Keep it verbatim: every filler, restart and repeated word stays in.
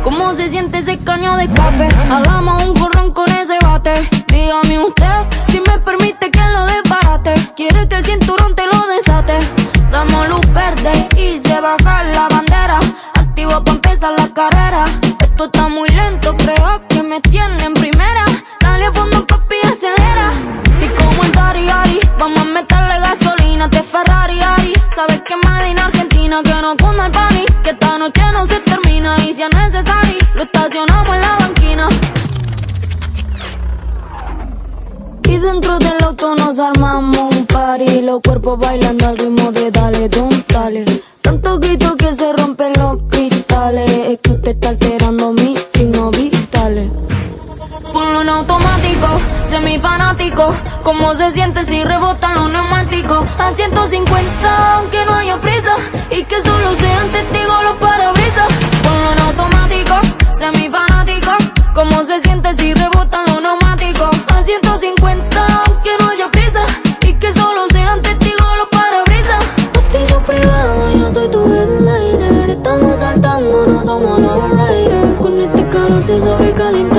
¿Cómo se siente ese caño de escape? Hagamos un jorrón con ese bate. Dígame usted si me permite que lo desbarate. Quiere que el cinturón te lo desate. Damos luz verde y se baja la bandera. Activo pa' empezar la carrera. Esto está muy lento, creo que me tiene en primera. Dale fondo papi, acelera. Y como en Dari Ari, vamos a meterle gasolina de Ferrari Ari. Sabes que Made in Argentina, que no cunda el pánico, que esta noche no se termina. Y si es necesario, lo estacionamos en la banquina. Y dentro del auto nos armamos un party. Los cuerpos bailando al ritmo de dale, don, dale. Tanto grito que se rompen los cristales. Es que usted está alterando mis signos vitales. Ponlo en automático, semifanático. ¿Cómo se siente si rebotan los neumáticos? A ciento cincuenta aunque no haya prisa. Y que solo sean testigos los parabrisas. Ponlo en automático, semifanático. ¿Cómo se siente si rebotan los neumáticos? A ciento cincuenta aunque no haya prisa. Y que solo sean testigos los parabrisas. Bautizo privado, yo soy tu headliner. Estamos saltando, no somos los riders. Con este calor se sobrecalienta